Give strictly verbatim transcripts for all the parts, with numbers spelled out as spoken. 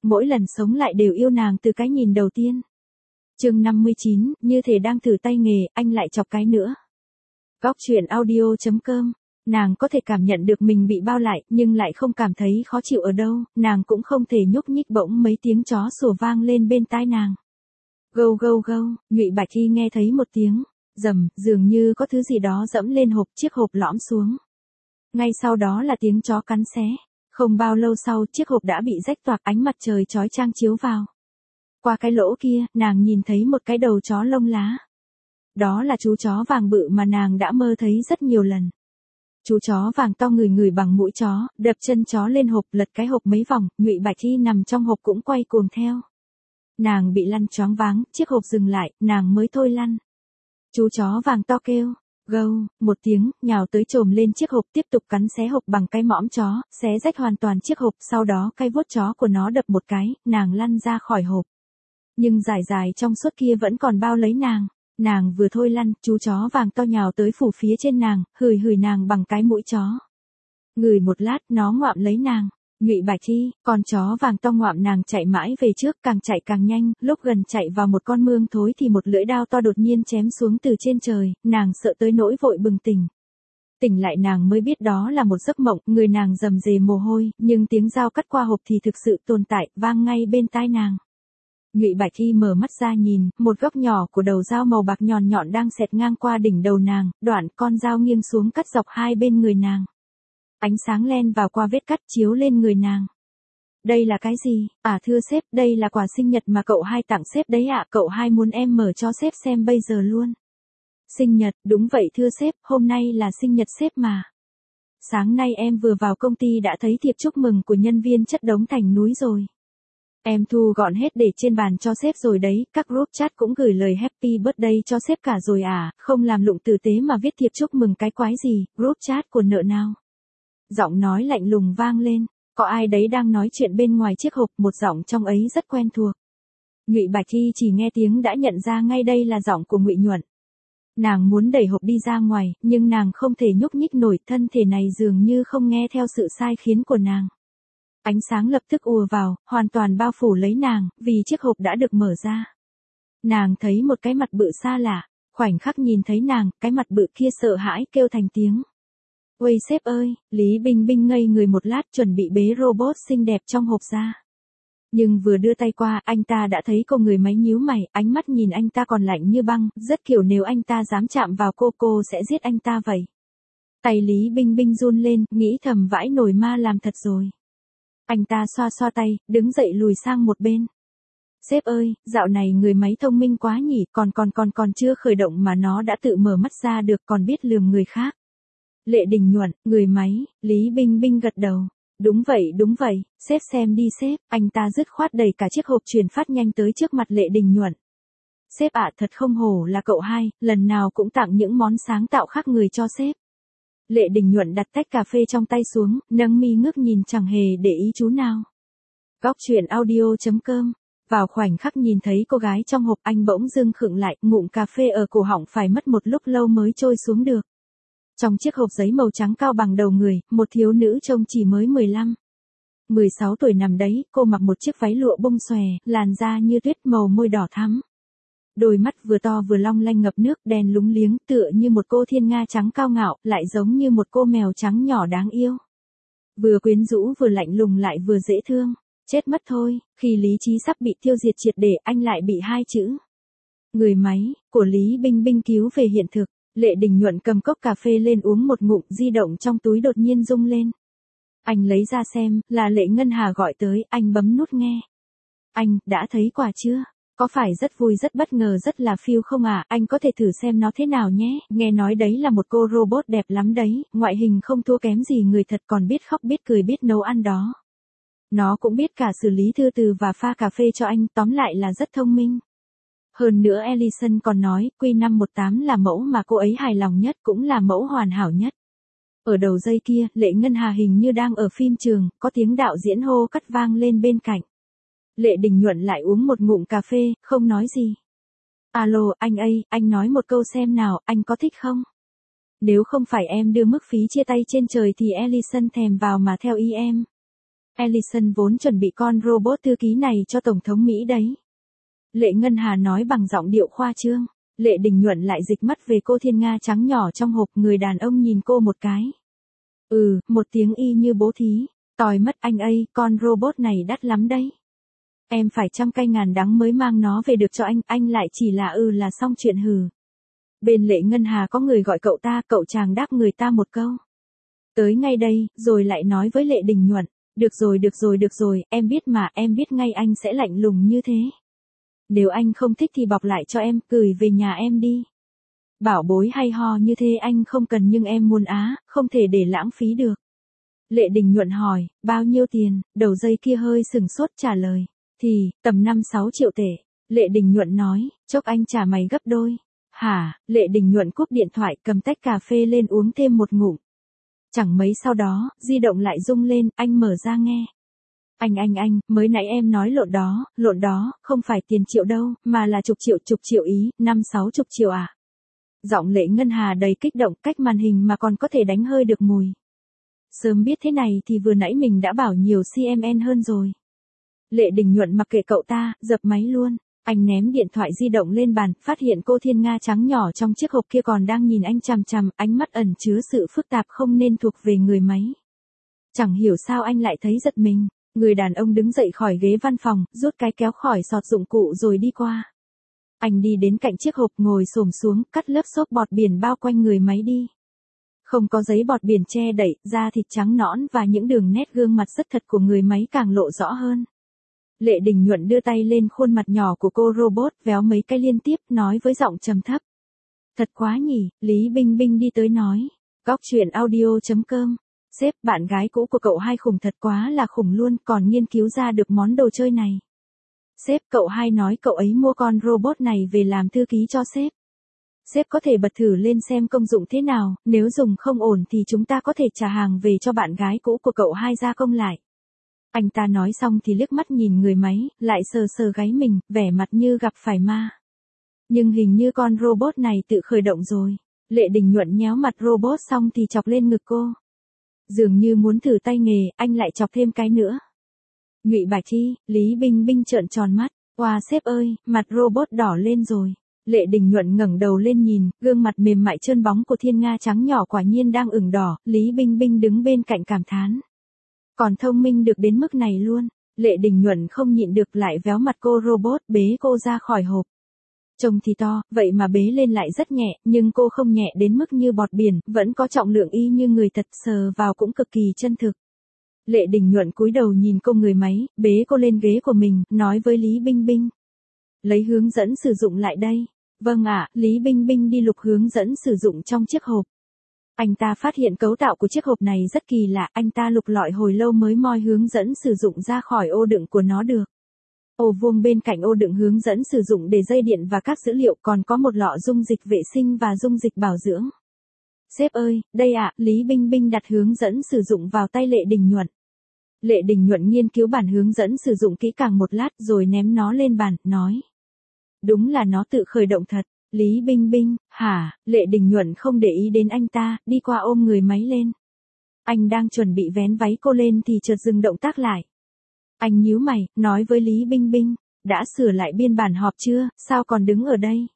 mỗi lần sống lại đều yêu nàng từ cái nhìn đầu tiên. Chương năm mươi chín, như thể đang thử tay nghề, anh lại chọc cái nữa. Góc truyện audio chấm com. Nàng có thể cảm nhận được mình bị bao lại, nhưng lại không cảm thấy khó chịu ở đâu, nàng cũng không thể nhúc nhích. Bỗng mấy tiếng chó sủa vang lên bên tai nàng. Gâu gâu gâu, Nhụy Bạch Thi nghe thấy một tiếng rầm, dường như có thứ gì đó dẫm lên hộp, chiếc hộp lõm xuống. Ngay sau đó là tiếng chó cắn xé. Không bao lâu sau, chiếc hộp đã bị rách toạc, ánh mặt trời chói chang chiếu vào. Qua cái lỗ kia, nàng nhìn thấy một cái đầu chó lông lá. Đó là chú chó vàng bự mà nàng đã mơ thấy rất nhiều lần. Chú chó vàng to người người bằng mũi chó, đập chân chó lên hộp, lật cái hộp mấy vòng, Nhụy Bạch Thi nằm trong hộp cũng quay cuồng theo. Nàng bị lăn choáng váng, chiếc hộp dừng lại, nàng mới thôi lăn. Chú chó vàng to kêu, gâu, một tiếng, nhào tới chồm lên chiếc hộp, tiếp tục cắn xé hộp bằng cái mõm chó, xé rách hoàn toàn chiếc hộp, sau đó cái vuốt chó của nó đập một cái, nàng lăn ra khỏi hộp. Nhưng dài dài trong suốt kia vẫn còn bao lấy nàng. Nàng vừa thôi lăn, chú chó vàng to nhào tới phủ phía trên nàng, hửi hửi nàng bằng cái mũi chó. Ngửi một lát, nó ngoạm lấy nàng. Nhụy Bạch Thi, con chó vàng to ngoạm nàng chạy mãi về trước, càng chạy càng nhanh, lúc gần chạy vào một con mương thối thì một lưỡi đao to đột nhiên chém xuống từ trên trời, nàng sợ tới nỗi vội bừng tỉnh. Tỉnh lại nàng mới biết đó là một giấc mộng, người nàng rầm rề mồ hôi, nhưng tiếng dao cắt qua hộp thì thực sự tồn tại, vang ngay bên tai nàng. Nhụy Bạch Thi mở mắt ra nhìn, một góc nhỏ của đầu dao màu bạc nhọn nhọn đang xẹt ngang qua đỉnh đầu nàng, đoạn con dao nghiêng xuống cắt dọc hai bên người nàng. Ánh sáng len vào qua vết cắt chiếu lên người nàng. Đây là cái gì? À thưa sếp, đây là quà sinh nhật mà cậu hai tặng sếp đấy ạ, cậu hai muốn em mở cho sếp xem bây giờ luôn. Sinh nhật, đúng vậy thưa sếp, hôm nay là sinh nhật sếp mà. Sáng nay em vừa vào công ty đã thấy thiệp chúc mừng của nhân viên chất đống thành núi rồi. Em thu gọn hết để trên bàn cho sếp rồi đấy, các group chat cũng gửi lời happy birthday cho sếp cả rồi à, không làm lụng tử tế mà viết thiệp chúc mừng cái quái gì, group chat của nợ nào. Giọng nói lạnh lùng vang lên, có ai đấy đang nói chuyện bên ngoài chiếc hộp, một giọng trong ấy rất quen thuộc. Nhụy Bạch Thi chỉ nghe tiếng đã nhận ra ngay đây là giọng của Ngụy Nhuận. Nàng muốn đẩy hộp đi ra ngoài, nhưng nàng không thể nhúc nhích nổi, thân thể này dường như không nghe theo sự sai khiến của nàng. Ánh sáng lập tức ùa vào, hoàn toàn bao phủ lấy nàng, vì chiếc hộp đã được mở ra. Nàng thấy một cái mặt bự xa lạ, khoảnh khắc nhìn thấy nàng, cái mặt bự kia sợ hãi kêu thành tiếng. Ôi sếp ơi, Lý Bình Bình ngây người một lát chuẩn bị bế robot xinh đẹp trong hộp ra. Nhưng vừa đưa tay qua, anh ta đã thấy cô người máy nhíu mày, ánh mắt nhìn anh ta còn lạnh như băng, rất kiểu nếu anh ta dám chạm vào cô cô sẽ giết anh ta vậy. Tay Lý Bình Bình run lên, nghĩ thầm vãi nồi ma làm thật rồi. Anh ta xoa xoa tay, đứng dậy lùi sang một bên. Sếp ơi, dạo này người máy thông minh quá nhỉ, còn còn còn còn chưa khởi động mà nó đã tự mở mắt ra được, còn biết lườm người khác. Lệ Đình Nhuận, người máy, Lý Bình Bình gật đầu. Đúng vậy đúng vậy, sếp xem đi sếp, anh ta dứt khoát đẩy cả chiếc hộp truyền phát nhanh tới trước mặt Lệ Đình Nhuận. Sếp ạ, thật không hổ là cậu hai, lần nào cũng tặng những món sáng tạo khác người cho sếp. Lệ Đình Nhuận đặt tách cà phê trong tay xuống, nâng mi ngước nhìn chẳng hề để ý chú nào. Góc truyện audio chấm com. Vào khoảnh khắc nhìn thấy cô gái trong hộp, anh bỗng dưng khựng lại, ngụm cà phê ở cổ họng phải mất một lúc lâu mới trôi xuống được. Trong chiếc hộp giấy màu trắng cao bằng đầu người, một thiếu nữ trông chỉ mới mười lăm, mười sáu tuổi nằm đấy, cô mặc một chiếc váy lụa bông xòe, làn da như tuyết, màu môi đỏ thắm. Đôi mắt vừa to vừa long lanh ngập nước, đen lúng liếng, tựa như một cô thiên nga trắng cao ngạo, lại giống như một cô mèo trắng nhỏ đáng yêu. Vừa quyến rũ vừa lạnh lùng lại vừa dễ thương. Chết mất thôi, khi lý trí sắp bị tiêu diệt triệt để, anh lại bị hai chữ người máy của Lý Bình Bình cứu về hiện thực. Lệ Đình Nhuận cầm cốc cà phê lên uống một ngụm, di động trong túi đột nhiên rung lên. Anh lấy ra xem, là Lệ Ngân Hà gọi tới, anh bấm nút nghe. Anh, đã thấy quà chưa? Có phải rất vui rất bất ngờ rất là phiêu không à? Anh có thể thử xem nó thế nào nhé. Nghe nói đấy là một cô robot đẹp lắm đấy, ngoại hình không thua kém gì người thật, còn biết khóc biết cười biết nấu ăn đó. Nó cũng biết cả xử lý thư từ và pha cà phê cho anh, tóm lại là rất thông minh. Hơn nữa Ellison còn nói, Q năm một tám là mẫu mà cô ấy hài lòng nhất, cũng là mẫu hoàn hảo nhất. Ở đầu dây kia, Lệ Ngân Hà hình như đang ở phim trường, có tiếng đạo diễn hô cắt vang lên bên cạnh. Lệ Đình Nhuận lại uống một ngụm cà phê, không nói gì. Alo, anh ơi, anh nói một câu xem nào, anh có thích không? Nếu không phải em đưa mức phí chia tay trên trời thì Ellison thèm vào mà theo ý em. Ellison vốn chuẩn bị con robot thư ký này cho Tổng thống Mỹ đấy. Lệ Ngân Hà nói bằng giọng điệu khoa trương. Lệ Đình Nhuận lại dịch mắt về cô thiên nga trắng nhỏ trong hộp, người đàn ông nhìn cô một cái. Ừ, một tiếng y như bố thí. Tòi mất anh ấy, con robot này đắt lắm đấy. Em phải trăm cay ngàn đắng mới mang nó về được cho anh, anh lại chỉ là ừ là xong chuyện hừ. Bên Lệ Ngân Hà có người gọi cậu ta, cậu chàng đáp người ta một câu. Tới ngay đây, rồi lại nói với Lệ Đình Nhuận. Được rồi được rồi được rồi, em biết mà, em biết ngay anh sẽ lạnh lùng như thế. Nếu anh không thích thì bọc lại cho em, gửi về nhà em đi. Bảo bối hay ho như thế anh không cần nhưng em muốn á, không thể để lãng phí được. Lệ Đình Nhuận hỏi, bao nhiêu tiền, đầu dây kia hơi sừng sốt trả lời. Thì, tầm năm sáu triệu tệ. Lệ Đình Nhuận nói, chốc anh trả mày gấp đôi. Hả, Lệ Đình Nhuận cúp điện thoại cầm tách cà phê lên uống thêm một ngụm. Chẳng mấy sau đó, di động lại rung lên, anh mở ra nghe. Anh anh anh, mới nãy em nói lộn đó, lộn đó, không phải tiền triệu đâu, mà là chục triệu chục triệu ý, năm sáu chục triệu à. Giọng Lệ Ngân Hà đầy kích động, cách màn hình mà còn có thể đánh hơi được mùi. Sớm biết thế này thì vừa nãy mình đã bảo nhiều xê em en hơn rồi. Lệ Đình Nhuận mặc kệ cậu ta, dập máy luôn. Anh ném điện thoại di động lên bàn, phát hiện cô thiên nga trắng nhỏ trong chiếc hộp kia còn đang nhìn anh chằm chằm, ánh mắt ẩn chứa sự phức tạp không nên thuộc về người máy. Chẳng hiểu sao anh lại thấy giật mình. Người đàn ông đứng dậy khỏi ghế văn phòng, rút cái kéo khỏi sọt dụng cụ rồi đi qua. Anh đi đến cạnh chiếc hộp, ngồi xổm xuống, cắt lớp xốp bọt biển bao quanh người máy đi. Không có giấy bọt biển che đậy, da thịt trắng nõn và những đường nét gương mặt rất thật của người máy càng lộ rõ hơn. Lệ Đình Nhuận đưa tay lên khuôn mặt nhỏ của cô robot, véo mấy cái liên tiếp, nói với giọng trầm thấp. Thật quá nhỉ, Lý Binh Binh đi tới nói. Góc truyện audio chấm com. Sếp, bạn gái cũ của cậu hai khủng thật quá là khủng luôn, còn nghiên cứu ra được món đồ chơi này. Sếp, cậu hai nói cậu ấy mua con robot này về làm thư ký cho sếp. Sếp có thể bật thử lên xem công dụng thế nào, nếu dùng không ổn thì chúng ta có thể trả hàng về cho bạn gái cũ của cậu hai gia công lại. Anh ta nói xong thì liếc mắt nhìn người máy, lại sờ sờ gáy mình, vẻ mặt như gặp phải ma. Nhưng hình như con robot này tự khởi động rồi. Lệ Đình Nhuận nhéo mặt robot xong thì chọc lên ngực cô. Dường như muốn thử tay nghề, anh lại chọc thêm cái nữa. Ngụy Bạch Chi, Lý Binh Binh trợn tròn mắt. Oa sếp ơi, mặt robot đỏ lên rồi. Lệ Đình Nhuận ngẩng đầu lên nhìn, gương mặt mềm mại trơn bóng của thiên nga trắng nhỏ quả nhiên đang ửng đỏ. Lý Binh Binh đứng bên cạnh cảm thán. Còn thông minh được đến mức này luôn. Lệ Đình Nhuận không nhịn được lại véo mặt cô robot, bế cô ra khỏi hộp. Trông thì to, vậy mà bế lên lại rất nhẹ, nhưng cô không nhẹ đến mức như bọt biển, vẫn có trọng lượng y như người thật, sờ vào cũng cực kỳ chân thực. Lệ Đình Nhuận cúi đầu nhìn cô người máy, bế cô lên ghế của mình, nói với Lý Binh Binh. Lấy hướng dẫn sử dụng lại đây. Vâng ạ, Lý Binh Binh đi lục hướng dẫn sử dụng trong chiếc hộp. Anh ta phát hiện cấu tạo của chiếc hộp này rất kỳ lạ, anh ta lục lọi hồi lâu mới moi hướng dẫn sử dụng ra khỏi ô đựng của nó được. Ô vuông bên cạnh ô đựng hướng dẫn sử dụng để dây điện và các dữ liệu, còn có một lọ dung dịch vệ sinh và dung dịch bảo dưỡng. Sếp ơi, đây ạ, Lý Binh Binh đặt hướng dẫn sử dụng vào tay Lệ Đình Nhuận. Lệ Đình Nhuận nghiên cứu bản hướng dẫn sử dụng kỹ càng một lát rồi ném nó lên bàn, nói. Đúng là nó tự khởi động thật. Lý Binh Binh, hả, Lệ Đình Nhuận không để ý đến anh ta, đi qua ôm người máy lên. Anh đang chuẩn bị vén váy cô lên thì chợt dừng động tác lại. Anh nhíu mày, nói với Lý Binh Binh, đã sửa lại biên bản họp chưa, sao còn đứng ở đây?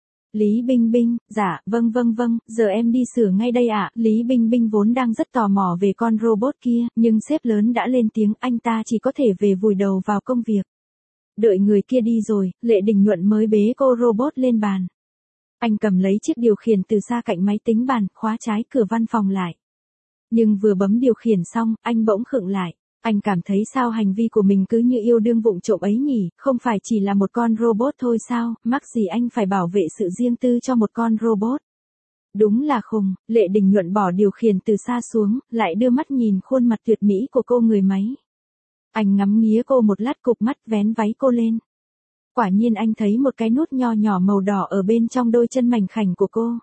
Lý Binh Binh, dạ, vâng vâng vâng, giờ em đi sửa ngay đây ạ. Lý Binh Binh vốn đang rất tò mò về con robot kia, nhưng sếp lớn đã lên tiếng, anh ta chỉ có thể về vùi đầu vào công việc. Đợi người kia đi rồi, Lệ Đình Nhuận mới bế cô robot lên bàn. Anh cầm lấy chiếc điều khiển từ xa cạnh máy tính bàn, khóa trái cửa văn phòng lại. Nhưng vừa bấm điều khiển xong, anh bỗng khựng lại. Anh cảm thấy sao hành vi của mình cứ như yêu đương vụng trộm ấy nhỉ, không phải chỉ là một con robot thôi sao, mắc gì anh phải bảo vệ sự riêng tư cho một con robot. Đúng là khùng. Lệ Đình Nhuận bỏ điều khiển từ xa xuống, lại đưa mắt nhìn khuôn mặt tuyệt mỹ của cô người máy. Anh ngắm nghía cô một lát, cụp mắt vén váy cô lên. Quả nhiên anh thấy một cái nút nho nhỏ màu đỏ ở bên trong đôi chân mảnh khảnh của cô.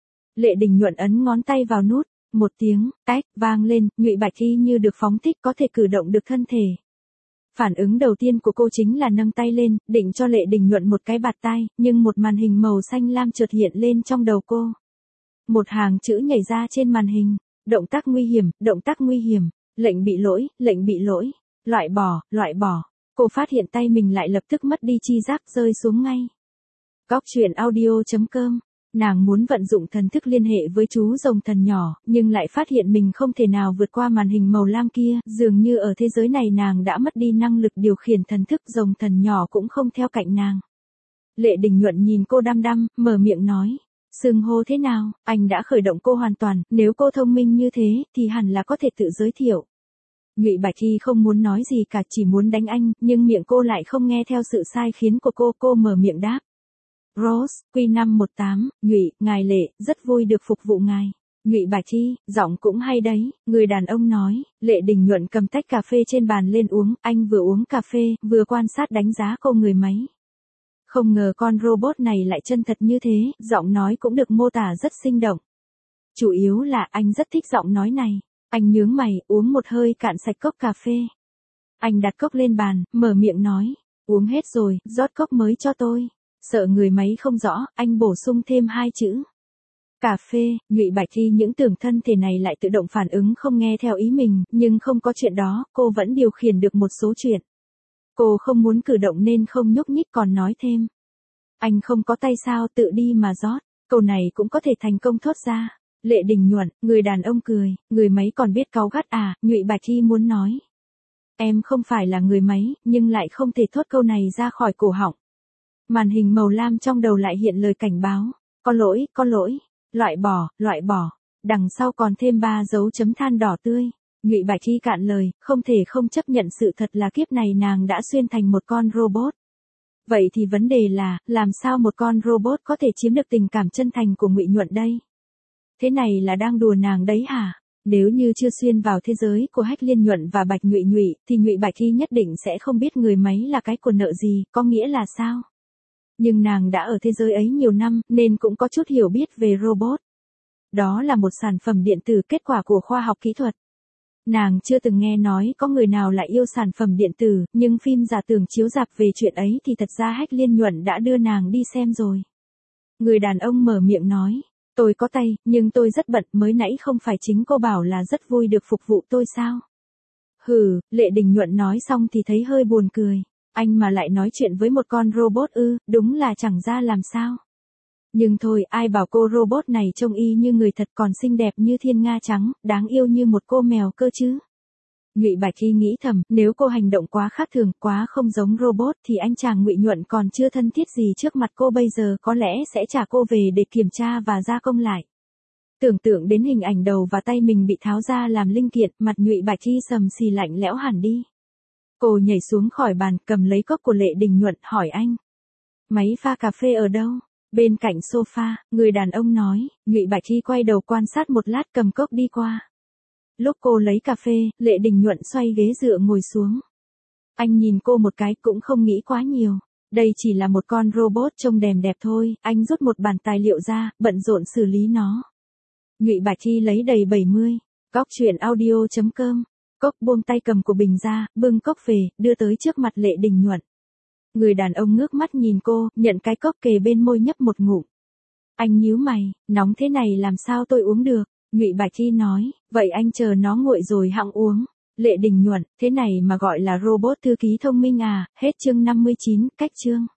Lệ Đình Nhuận ấn ngón tay vào nút, một tiếng, tách, vang lên, Ngụy Bạch Thi như được phóng thích, có thể cử động được thân thể. Phản ứng đầu tiên của cô chính là nâng tay lên, định cho Lệ Đình Nhuận một cái bạt tai, nhưng một màn hình màu xanh lam chợt hiện lên trong đầu cô. Một hàng chữ nhảy ra trên màn hình, động tác nguy hiểm, động tác nguy hiểm, lệnh bị lỗi, lệnh bị lỗi. Loại bỏ, loại bỏ. Cô phát hiện tay mình lại lập tức mất đi chi giác rơi xuống ngay. Góc truyện audio.com. Nàng muốn vận dụng thần thức liên hệ với chú rồng thần nhỏ, nhưng lại phát hiện mình không thể nào vượt qua màn hình màu lam kia, dường như ở thế giới này nàng đã mất đi năng lực điều khiển thần thức, rồng thần nhỏ cũng không theo cạnh nàng. Lệ Đình Nhuận nhìn cô đăm đăm, mở miệng nói, xưng hô thế nào, anh đã khởi động cô hoàn toàn, nếu cô thông minh như thế, thì hẳn là có thể tự giới thiệu. Nhụy Bạch Thi không muốn nói gì cả, chỉ muốn đánh anh, nhưng miệng cô lại không nghe theo sự sai khiến của cô, cô mở miệng đáp. Rose, Q năm một tám, Nhụy, ngài Lệ, rất vui được phục vụ ngài. Nhụy Bạch Thi, giọng cũng hay đấy, người đàn ông nói. Lệ Đình Nhuận cầm tách cà phê trên bàn lên uống, anh vừa uống cà phê, vừa quan sát đánh giá cô người máy. Không ngờ con robot này lại chân thật như thế, giọng nói cũng được mô tả rất sinh động. Chủ yếu là anh rất thích giọng nói này. Anh nhướng mày, uống một hơi cạn sạch cốc cà phê. Anh đặt cốc lên bàn, mở miệng nói, uống hết rồi, rót cốc mới cho tôi. Sợ người máy không rõ, anh bổ sung thêm hai chữ. Cà phê. Nhụy Bạch Thi những tưởng thân thể này lại tự động phản ứng không nghe theo ý mình, nhưng không có chuyện đó, cô vẫn điều khiển được một số chuyện. Cô không muốn cử động nên không nhúc nhích, còn nói thêm. Anh không có tay sao, tự đi mà rót. Câu này cũng có thể thành công thốt ra. Lệ Đình Nhuận, người đàn ông cười, người máy còn biết cáu gắt à, Nhụy Bạch Thi muốn nói. Em không phải là người máy, nhưng lại không thể thốt câu này ra khỏi cổ họng. Màn hình màu lam trong đầu lại hiện lời cảnh báo. Có lỗi, có lỗi. Loại bỏ, loại bỏ. Đằng sau còn thêm ba dấu chấm than đỏ tươi. Nhụy Bạch Thi cạn lời, không thể không chấp nhận sự thật là kiếp này nàng đã xuyên thành một con robot. Vậy thì vấn đề là, làm sao một con robot có thể chiếm được tình cảm chân thành của Ngụy Nhuận đây? Thế này là đang đùa nàng đấy hả? Nếu như chưa xuyên vào thế giới của Hách Liên Nhuận và Bạch Nhụy Nhụy, thì Nhụy Bạch Thi nhất định sẽ không biết người máy là cái của nợ gì, có nghĩa là sao? Nhưng nàng đã ở thế giới ấy nhiều năm, nên cũng có chút hiểu biết về robot. Đó là một sản phẩm điện tử kết quả của khoa học kỹ thuật. Nàng chưa từng nghe nói có người nào lại yêu sản phẩm điện tử, nhưng phim giả tưởng chiếu rạp về chuyện ấy thì thật ra Hách Liên Nhuận đã đưa nàng đi xem rồi. Người đàn ông mở miệng nói, tôi có tay, nhưng tôi rất bận, mới nãy không phải chính cô bảo là rất vui được phục vụ tôi sao? Hừ, Lệ Đình Nhuận nói xong thì thấy hơi buồn cười. Anh mà lại nói chuyện với một con robot ư, đúng là chẳng ra làm sao. Nhưng thôi, ai bảo cô robot này trông y như người thật, còn xinh đẹp như thiên nga trắng, đáng yêu như một cô mèo cơ chứ. Nhụy Bạch Thi nghĩ thầm, nếu cô hành động quá khác thường, quá không giống robot thì anh chàng Ngụy Nhuận còn chưa thân thiết gì trước mặt cô bây giờ có lẽ sẽ trả cô về để kiểm tra và gia công lại. Tưởng tượng đến hình ảnh đầu và tay mình bị tháo ra làm linh kiện, mặt Nhụy Bạch Thi sầm xì lạnh lẽo hẳn đi. Cô nhảy xuống khỏi bàn, cầm lấy cốc của Lệ Đình Nhuận, hỏi anh. Máy pha cà phê ở đâu? Bên cạnh sofa, người đàn ông nói. Nhụy Bạch Thi quay đầu quan sát một lát, cầm cốc đi qua. Lúc cô lấy cà phê, Lệ Đình Nhuận xoay ghế dựa ngồi xuống. Anh nhìn cô một cái, cũng không nghĩ quá nhiều. Đây chỉ là một con robot trông đềm đẹp thôi, anh rút một bản tài liệu ra, bận rộn xử lý nó. Nhụy Bạch Thi lấy đầy bảy mươi. Góc truyện audio.com. Cốc buông tay cầm của bình ra, bưng cốc về, đưa tới trước mặt Lệ Đình Nhuận. Người đàn ông ngước mắt nhìn cô, nhận cái cốc kề bên môi nhấp một ngụm. Anh nhíu mày, nóng thế này làm sao tôi uống được? Nhụy Bạch Thi nói, vậy anh chờ nó nguội rồi hẵng uống. Lệ Đình Nhuận, thế này mà gọi là robot thư ký thông minh à? Hết chương năm mươi chín, cách chương.